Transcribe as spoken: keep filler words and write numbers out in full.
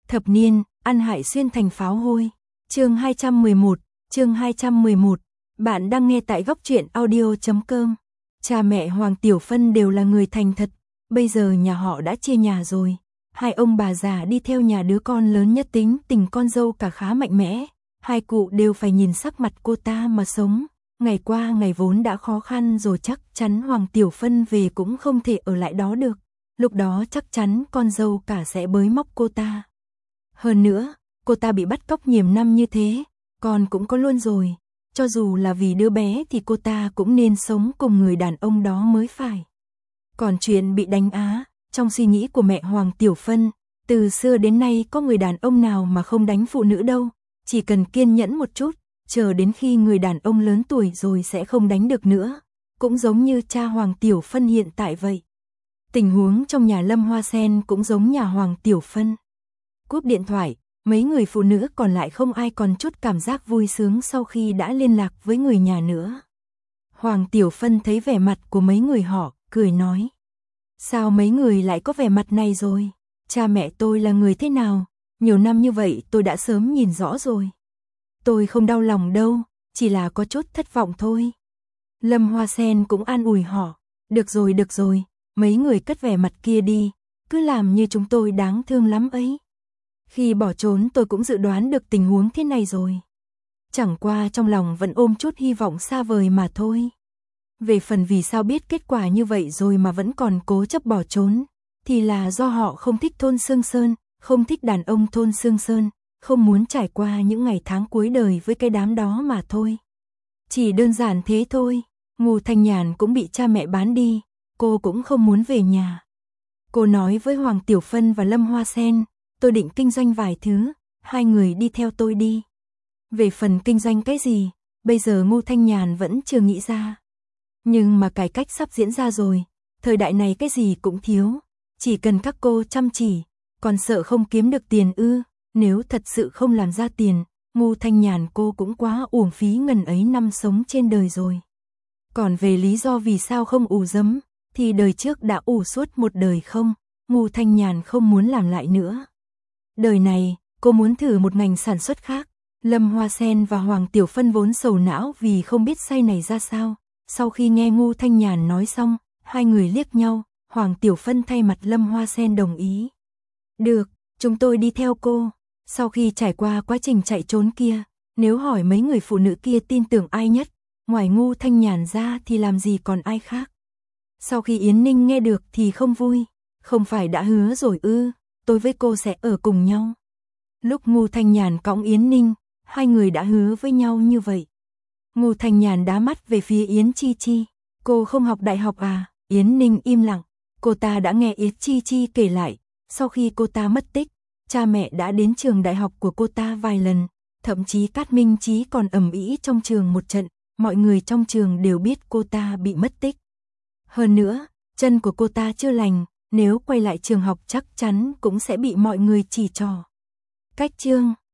Thập niên, ăn hại xuyên thành pháo hôi. Chương hai trăm mười một, chương hai trăm mười một. Bạn đang nghe tại góc truyện audio chấm com. Cha mẹ Hoàng Tiểu Phân đều là người thành thật, bây giờ nhà họ đã chia nhà rồi. Hai ông bà già đi theo nhà đứa con lớn nhất, tính tình con dâu cả khá mạnh mẽ. Hai cụ đều phải nhìn sắc mặt cô ta mà sống. Ngày qua ngày vốn đã khó khăn rồi, chắc chắn Hoàng Tiểu Phân về cũng không thể ở lại đó được. Lúc đó chắc chắn con dâu cả sẽ bới móc cô ta. Hơn nữa, cô ta bị bắt cóc nhiều năm như thế, con cũng có luôn rồi. Cho dù là vì đứa bé thì cô ta cũng nên sống cùng người đàn ông đó mới phải. Còn chuyện bị đánh á, trong suy nghĩ của mẹ Hoàng Tiểu Phân, từ xưa đến nay có người đàn ông nào mà không đánh phụ nữ đâu. Chỉ cần kiên nhẫn một chút, chờ đến khi người đàn ông lớn tuổi rồi sẽ không đánh được nữa. Cũng giống như cha Hoàng Tiểu Phân hiện tại vậy. Tình huống trong nhà Lâm Hoa Sen cũng giống nhà Hoàng Tiểu Phân. Cúp điện thoại, mấy người phụ nữ còn lại không ai còn chút cảm giác vui sướng sau khi đã liên lạc với người nhà nữa. Hoàng Tiểu Phân thấy vẻ mặt của mấy người họ, cười nói. Sao mấy người lại có vẻ mặt này rồi? Cha mẹ tôi là người thế nào? Nhiều năm như vậy tôi đã sớm nhìn rõ rồi. Tôi không đau lòng đâu, chỉ là có chút thất vọng thôi. Lâm Hoa Sen cũng an ủi họ. Được rồi, được rồi, mấy người cất vẻ mặt kia đi, cứ làm như chúng tôi đáng thương lắm ấy. Khi bỏ trốn tôi cũng dự đoán được tình huống thế này rồi. Chẳng qua trong lòng vẫn ôm chút hy vọng xa vời mà thôi. Về phần vì sao biết kết quả như vậy rồi mà vẫn còn cố chấp bỏ trốn, thì là do họ không thích thôn Sương Sơn, không thích đàn ông thôn Sương Sơn, không muốn trải qua những ngày tháng cuối đời với cái đám đó mà thôi. Chỉ đơn giản thế thôi. Ngô Thanh Nhàn cũng bị cha mẹ bán đi, cô cũng không muốn về nhà. Cô nói với Hoàng Tiểu Phân và Lâm Hoa Sen, tôi định kinh doanh vài thứ, hai người đi theo tôi đi. Về phần kinh doanh cái gì, bây giờ Ngô Thanh Nhàn vẫn chưa nghĩ ra. Nhưng mà cải cách sắp diễn ra rồi, thời đại này cái gì cũng thiếu, chỉ cần các cô chăm chỉ, còn sợ không kiếm được tiền ư? Nếu thật sự không làm ra tiền, Ngô Thanh Nhàn cô cũng quá uổng phí ngần ấy năm sống trên đời rồi. Còn về lý do vì sao không ủ dấm, thì đời trước đã ủ suốt một đời không, Ngô Thanh Nhàn không muốn làm lại nữa. Đời này, cô muốn thử một ngành sản xuất khác. Lâm Hoa Sen và Hoàng Tiểu Phân vốn sầu não vì không biết say này ra sao. Sau khi nghe Ngô Thanh Nhàn nói xong, hai người liếc nhau, Hoàng Tiểu Phân thay mặt Lâm Hoa Sen đồng ý. Được, chúng tôi đi theo cô. Sau khi trải qua quá trình chạy trốn kia, nếu hỏi mấy người phụ nữ kia tin tưởng ai nhất, ngoài Ngô Thanh Nhàn ra thì làm gì còn ai khác. Sau khi Yến Ninh nghe được thì không vui, không phải đã hứa rồi ư, tôi với cô sẽ ở cùng nhau. Lúc Ngô Thanh Nhàn cõng Yến Ninh, hai người đã hứa với nhau như vậy. Ngô Thanh Nhàn đá mắt về phía Yến Chi Chi, cô không học đại học à? Yến Ninh im lặng, cô ta đã nghe Yến Chi Chi kể lại, sau khi cô ta mất tích, cha mẹ đã đến trường đại học của cô ta vài lần, thậm chí Cát Minh Chí còn ầm ĩ trong trường một trận, mọi người trong trường đều biết cô ta bị mất tích. Hơn nữa, chân của cô ta chưa lành, nếu quay lại trường học chắc chắn cũng sẽ bị mọi người chỉ trỏ. Cách chương